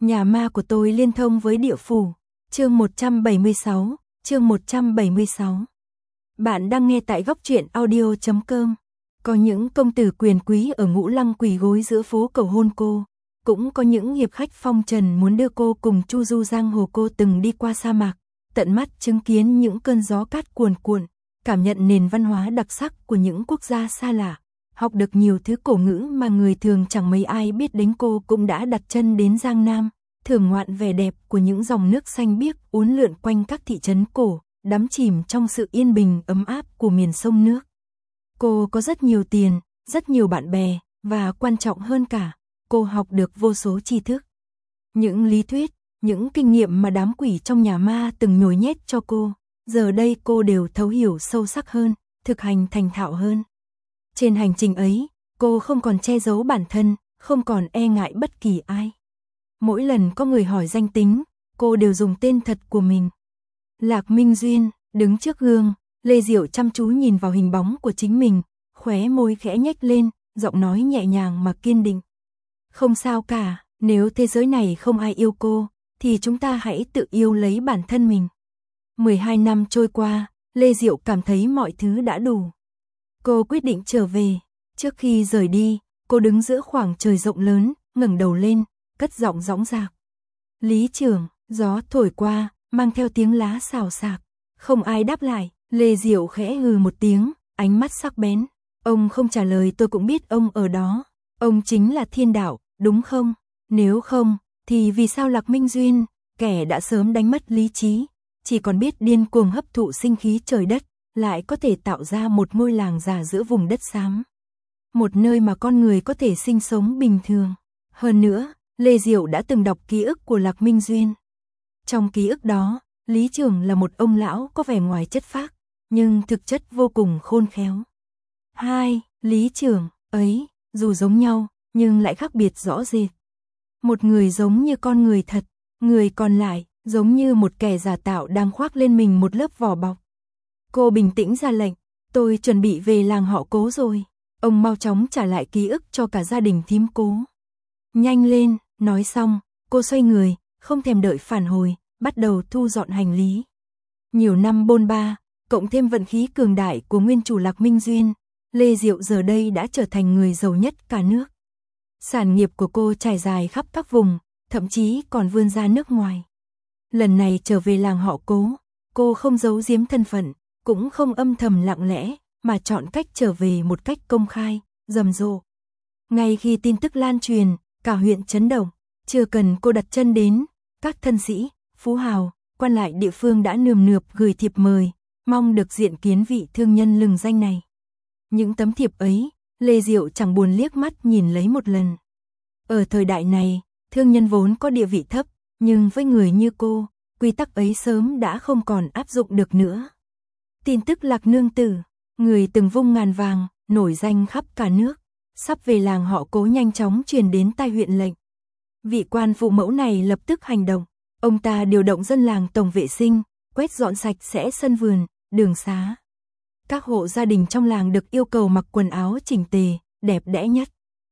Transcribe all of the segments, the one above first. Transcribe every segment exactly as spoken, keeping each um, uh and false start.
Nhà ma của tôi liên thông với địa phủ. Chương một trăm bảy mươi sáu, chương một trăm bảy mươi sáu. Bạn đang nghe tại góc truyện audio chấm com. Có những công tử quyền quý ở Ngũ Lăng quỳ gối giữa phố cầu hôn cô, cũng có những hiệp khách phong trần muốn đưa cô cùng chu du giang hồ. Cô từng đi qua sa mạc, tận mắt chứng kiến những cơn gió cát cuồn cuộn, cảm nhận nền văn hóa đặc sắc của những quốc gia xa lạ, học được nhiều thứ cổ ngữ mà người thường chẳng mấy ai biết đến. Cô cũng đã đặt chân đến Giang Nam, thưởng ngoạn vẻ đẹp của những dòng nước xanh biếc uốn lượn quanh các thị trấn cổ, đắm chìm trong sự yên bình ấm áp của miền sông nước. Cô có rất nhiều tiền, rất nhiều bạn bè, và quan trọng hơn cả, cô học được vô số tri thức. Những lý thuyết, những kinh nghiệm mà đám quỷ trong nhà ma từng nhồi nhét cho cô, giờ đây cô đều thấu hiểu sâu sắc hơn, thực hành thành thạo hơn. Trên hành trình ấy, cô không còn che giấu bản thân, không còn e ngại bất kỳ ai. Mỗi lần có người hỏi danh tính, cô đều dùng tên thật của mình. Lạc Minh Duyên, đứng trước gương, Lê Diệu chăm chú nhìn vào hình bóng của chính mình, khóe môi khẽ nhếch lên, giọng nói nhẹ nhàng mà kiên định. Không sao cả, nếu thế giới này không ai yêu cô, thì chúng ta hãy tự yêu lấy bản thân mình. mười hai năm trôi qua, Lê Diệu cảm thấy mọi thứ đã đủ. Cô quyết định trở về. Trước khi rời đi, cô đứng giữa khoảng trời rộng lớn, ngẩng đầu lên, cất giọng dõng dạc. Lý trưởng, gió thổi qua, mang theo tiếng lá xào xạc. Không ai đáp lại, Lê Diệu khẽ hừ một tiếng, ánh mắt sắc bén. Ông không trả lời tôi cũng biết ông ở đó. Ông chính là Thiên Đạo, đúng không? Nếu không, thì vì sao Lạc Minh Duyên, kẻ đã sớm đánh mất lý trí, chỉ còn biết điên cuồng hấp thụ sinh khí trời đất, lại có thể tạo ra một ngôi làng già giữa vùng đất xám? Một nơi mà con người có thể sinh sống bình thường. Hơn nữa, Lê Diệu đã từng đọc ký ức của Lạc Minh Duyên. Trong ký ức đó, Lý trưởng là một ông lão có vẻ ngoài chất phác, nhưng thực chất vô cùng khôn khéo. Hai, Lý trưởng ấy, dù giống nhau, nhưng lại khác biệt rõ rệt. Một người giống như con người thật, người còn lại giống như một kẻ giả tạo đang khoác lên mình một lớp vỏ bọc. Cô bình tĩnh ra lệnh, tôi chuẩn bị về làng họ Cố rồi. Ông mau chóng trả lại ký ức cho cả gia đình thím Cố. Nhanh lên, nói xong, cô xoay người, không thèm đợi phản hồi, bắt đầu thu dọn hành lý. Nhiều năm bôn ba, cộng thêm vận khí cường đại của nguyên chủ Lạc Minh Duyên, Lê Diệu giờ đây đã trở thành người giàu nhất cả nước. Sản nghiệp của cô trải dài khắp các vùng, thậm chí còn vươn ra nước ngoài. Lần này trở về làng họ Cố, cô không giấu giếm thân phận, cũng không âm thầm lặng lẽ, mà chọn cách trở về một cách công khai, rầm rộ. Ngay khi tin tức lan truyền, cả huyện chấn động, chưa cần cô đặt chân đến, các thân sĩ, phú hào, quan lại địa phương đã nườm nượp gửi thiệp mời, mong được diện kiến vị thương nhân lừng danh này. Những tấm thiệp ấy, Lê Diệu chẳng buồn liếc mắt nhìn lấy một lần. Ở thời đại này, thương nhân vốn có địa vị thấp, nhưng với người như cô, quy tắc ấy sớm đã không còn áp dụng được nữa. Tin tức Lạc nương tử, người từng vung ngàn vàng, nổi danh khắp cả nước, sắp về làng họ Cố nhanh chóng truyền đến tai huyện lệnh. Vị quan phụ mẫu này lập tức hành động, ông ta điều động dân làng tổng vệ sinh, quét dọn sạch sẽ sân vườn, đường xá. Các hộ gia đình trong làng được yêu cầu mặc quần áo chỉnh tề, đẹp đẽ nhất.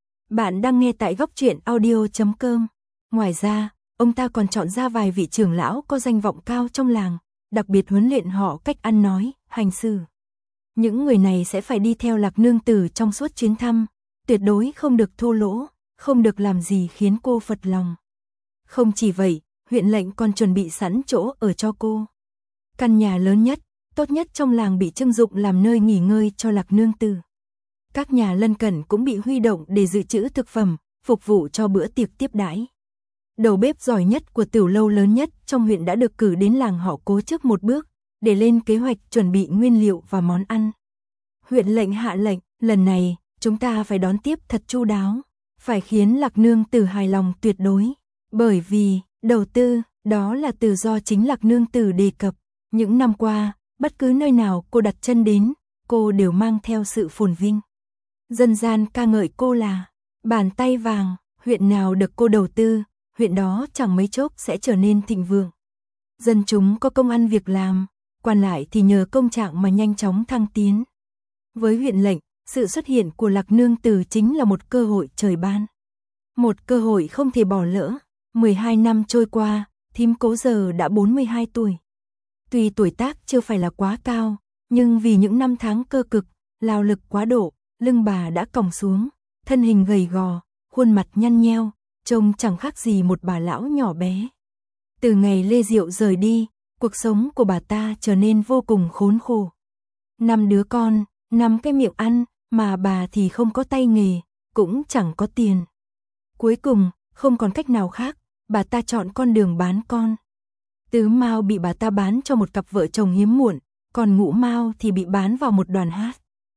Bạn đang nghe tại góc truyện audio chấm com. Ngoài ra, ông ta còn chọn ra vài vị trưởng lão có danh vọng cao trong làng, đặc biệt huấn luyện họ cách ăn nói, hành xử. Những người này sẽ phải đi theo Lạc nương tử trong suốt chuyến thăm, tuyệt đối không được thô lỗ, không được làm gì khiến cô phật lòng. Không chỉ vậy, huyện lệnh còn chuẩn bị sẵn chỗ ở cho cô. Căn nhà lớn nhất, tốt nhất trong làng bị trưng dụng làm nơi nghỉ ngơi cho Lạc nương tử. Các nhà lân cận cũng bị huy động để dự trữ thực phẩm, phục vụ cho bữa tiệc tiếp đãi. Đầu bếp giỏi nhất của tiểu lâu lớn nhất trong huyện đã được cử đến làng họ Cố trước một bước, để lên kế hoạch chuẩn bị nguyên liệu và món ăn. Huyện lệnh hạ lệnh, lần này, chúng ta phải đón tiếp thật chu đáo, phải khiến Lạc nương tử hài lòng tuyệt đối. Bởi vì, đầu tư, đó là từ do chính Lạc nương tử đề cập. Những năm qua, bất cứ nơi nào cô đặt chân đến, cô đều mang theo sự phồn vinh. Dân gian ca ngợi cô là bàn tay vàng, huyện nào được cô đầu tư, huyện đó chẳng mấy chốc sẽ trở nên thịnh vượng. Dân chúng có công ăn việc làm, quan lại thì nhờ công trạng mà nhanh chóng thăng tiến. Với huyện lệnh, sự xuất hiện của Lạc nương tử chính là một cơ hội trời ban. Một cơ hội không thể bỏ lỡ. mười hai năm trôi qua, thím Cố giờ đã bốn mươi hai tuổi. Tuy tuổi tác chưa phải là quá cao, nhưng vì những năm tháng cơ cực, lao lực quá độ, lưng bà đã còng xuống, thân hình gầy gò, khuôn mặt nhăn nheo, trông chẳng khác gì một bà lão nhỏ bé. Từ ngày Lê Diệu rời đi, cuộc sống của bà ta trở nên vô cùng khốn khổ. Năm đứa con, năm cái miệng ăn, mà bà thì không có tay nghề, cũng chẳng có tiền. Cuối cùng, không còn cách nào khác, bà ta chọn con đường bán con. Tứ Mao bị bà ta bán cho một cặp vợ chồng hiếm muộn, còn Ngũ Mao thì bị bán vào một đoàn hát.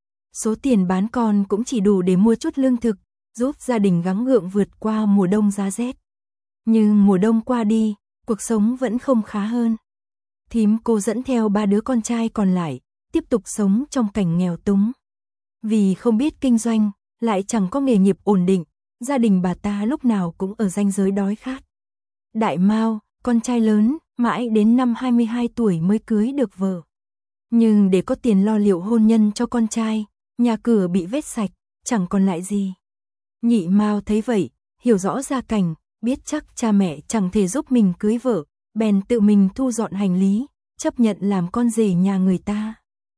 Số tiền bán con cũng chỉ đủ để mua chút lương thực, giúp gia đình gắng gượng vượt qua mùa đông giá rét. Nhưng mùa đông qua đi, cuộc sống vẫn không khá hơn. Thím Cô dẫn theo ba đứa con trai còn lại, tiếp tục sống trong cảnh nghèo túng. Vì không biết kinh doanh, lại chẳng có nghề nghiệp ổn định, gia đình bà ta lúc nào cũng ở ranh giới đói khát. Đại Mao, con trai lớn, mãi đến năm hai mươi hai tuổi mới cưới được vợ. Nhưng để có tiền lo liệu hôn nhân cho con trai, nhà cửa bị vét sạch, chẳng còn lại gì. Nhị Mao thấy vậy, hiểu rõ gia cảnh, biết chắc cha mẹ chẳng thể giúp mình cưới vợ, bèn tự mình thu dọn hành lý, chấp nhận làm con rể nhà người ta.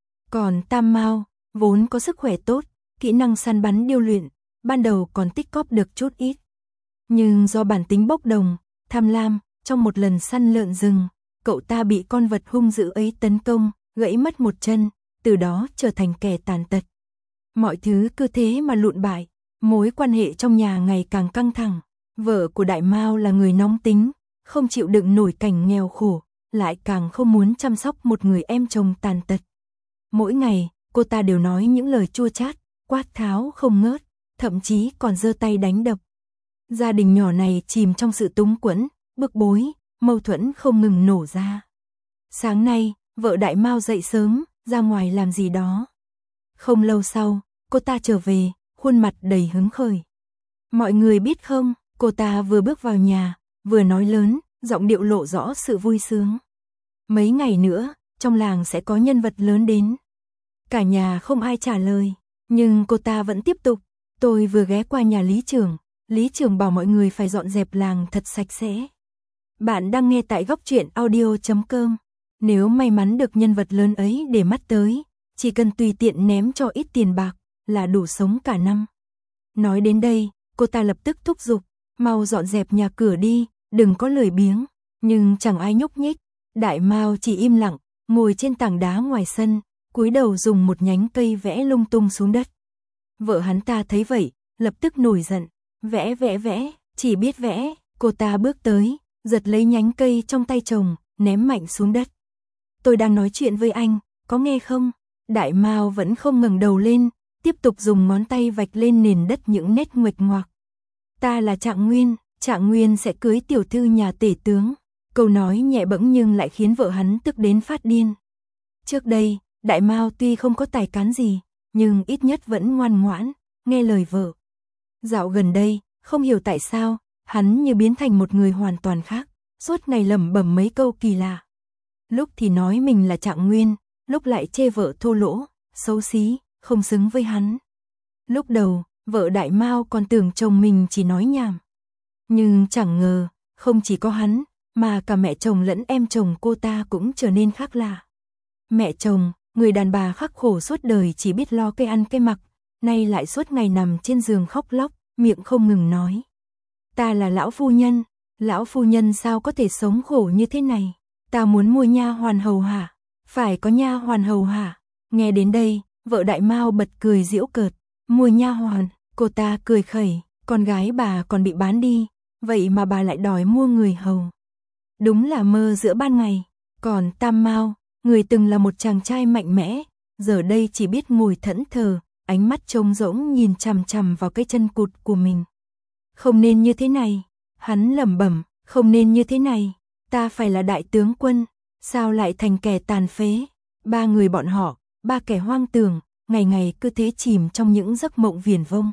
Còn Tam Mao, vốn có sức khỏe tốt, kỹ năng săn bắn điêu luyện, ban đầu còn tích cóp được chút ít. Nhưng do bản tính bốc đồng, tham lam, trong một lần săn lợn rừng, cậu ta bị con vật hung dữ ấy tấn công, gãy mất một chân, từ đó trở thành kẻ tàn tật. Mọi thứ cứ thế mà lụn bại, mối quan hệ trong nhà ngày càng căng thẳng. Vợ của Đại Mao là người nóng tính, không chịu đựng nổi cảnh nghèo khổ, lại càng không muốn chăm sóc một người em chồng tàn tật. Mỗi ngày, cô ta đều nói những lời chua chát, quát tháo không ngớt, thậm chí còn giơ tay đánh đập. Gia đình nhỏ này chìm trong sự túng quẫn, bực bối, mâu thuẫn không ngừng nổ ra. Sáng nay, vợ Đại Mao dậy sớm, ra ngoài làm gì đó. Không lâu sau, cô ta trở về, khuôn mặt đầy hứng khởi. Mọi người biết không, cô ta vừa bước vào nhà, vừa nói lớn, giọng điệu lộ rõ sự vui sướng. Mấy ngày nữa, trong làng sẽ có nhân vật lớn đến. Cả nhà không ai trả lời, nhưng cô ta vẫn tiếp tục. Tôi vừa ghé qua nhà lý trưởng, lý trưởng bảo mọi người phải dọn dẹp làng thật sạch sẽ. Bạn đang nghe tại góc truyện audio chấm com. Nếu may mắn được nhân vật lớn ấy để mắt tới, chỉ cần tùy tiện ném cho ít tiền bạc, là đủ sống cả năm. Nói đến đây, cô ta lập tức thúc giục, mau dọn dẹp nhà cửa đi, đừng có lười biếng. Nhưng chẳng ai nhúc nhích, Đại Mao chỉ im lặng, ngồi trên tảng đá ngoài sân, cúi đầu dùng một nhánh cây vẽ lung tung xuống đất. Vợ hắn ta thấy vậy, lập tức nổi giận, vẽ vẽ vẽ, chỉ biết vẽ. Cô ta bước tới, giật lấy nhánh cây trong tay chồng, ném mạnh xuống đất. Tôi đang nói chuyện với anh, có nghe không? Đại Mao vẫn không ngẩng đầu lên, tiếp tục dùng ngón tay vạch lên nền đất những nét nguệch ngoạc. Ta là Trạng Nguyên, Trạng Nguyên sẽ cưới tiểu thư nhà tể tướng. Câu nói nhẹ bẫng nhưng lại khiến vợ hắn tức đến phát điên. Trước đây, Đại Mao tuy không có tài cán gì, nhưng ít nhất vẫn ngoan ngoãn, nghe lời vợ. Dạo gần đây, không hiểu tại sao, hắn như biến thành một người hoàn toàn khác, suốt ngày lẩm bẩm mấy câu kỳ lạ. Lúc thì nói mình là Trạng Nguyên, lúc lại chê vợ thô lỗ, xấu xí, không xứng với hắn. Lúc đầu, vợ Đại Mao còn tưởng chồng mình chỉ nói nhảm. Nhưng chẳng ngờ, không chỉ có hắn, mà cả mẹ chồng lẫn em chồng cô ta cũng trở nên khác lạ. Mẹ chồng, người đàn bà khắc khổ suốt đời chỉ biết lo cái ăn cái mặc, nay lại suốt ngày nằm trên giường khóc lóc, miệng không ngừng nói. Ta là lão phu nhân, lão phu nhân sao có thể sống khổ như thế này? Ta muốn mua nha hoàn hầu hạ, phải có nha hoàn hầu hạ. Nghe đến đây, vợ Đại Mao bật cười giễu cợt, mua nha hoàn, cô ta cười khẩy, con gái bà còn bị bán đi, vậy mà bà lại đòi mua người hầu. Đúng là mơ giữa ban ngày. Còn Tam Mao, người từng là một chàng trai mạnh mẽ, giờ đây chỉ biết ngồi thẫn thờ, ánh mắt trống rỗng nhìn chằm chằm vào cái chân cụt của mình. Không nên như thế này, hắn lẩm bẩm, không nên như thế này, ta phải là đại tướng quân, sao lại thành kẻ tàn phế? Ba người bọn họ, ba kẻ hoang tưởng, ngày ngày cứ thế chìm trong những giấc mộng viển vông.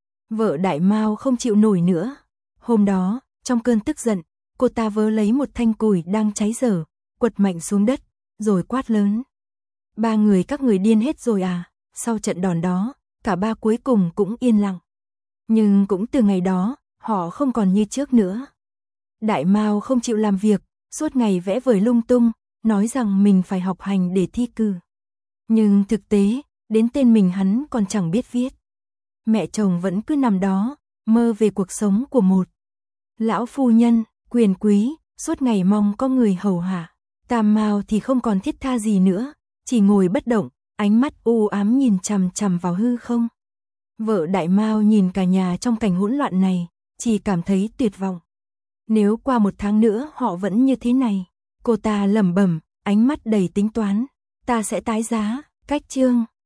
Vợ Đại Mao không chịu nổi nữa. Hôm đó, trong cơn tức giận, cô ta vớ lấy một thanh củi đang cháy dở, quật mạnh xuống đất, rồi quát lớn. Ba người các người điên hết rồi à? Sau trận đòn đó, cả ba cuối cùng cũng yên lặng. Nhưng cũng từ ngày đó, họ không còn như trước nữa. Đại Mao không chịu làm việc, suốt ngày vẽ vời lung tung, nói rằng mình phải học hành để thi cử. Nhưng thực tế, đến tên mình hắn còn chẳng biết viết. Mẹ chồng vẫn cứ nằm đó, mơ về cuộc sống của một lão phu nhân, quyền quý, suốt ngày mong có người hầu hạ. Tam Mao thì không còn thiết tha gì nữa, chỉ ngồi bất động, ánh mắt u ám nhìn chằm chằm vào hư không. Vợ Đại Mao nhìn cả nhà trong cảnh hỗn loạn này, chỉ cảm thấy tuyệt vọng. Nếu qua một tháng nữa họ vẫn như thế này, cô ta lẩm bẩm, ánh mắt đầy tính toán, ta sẽ tái giá. Cách chương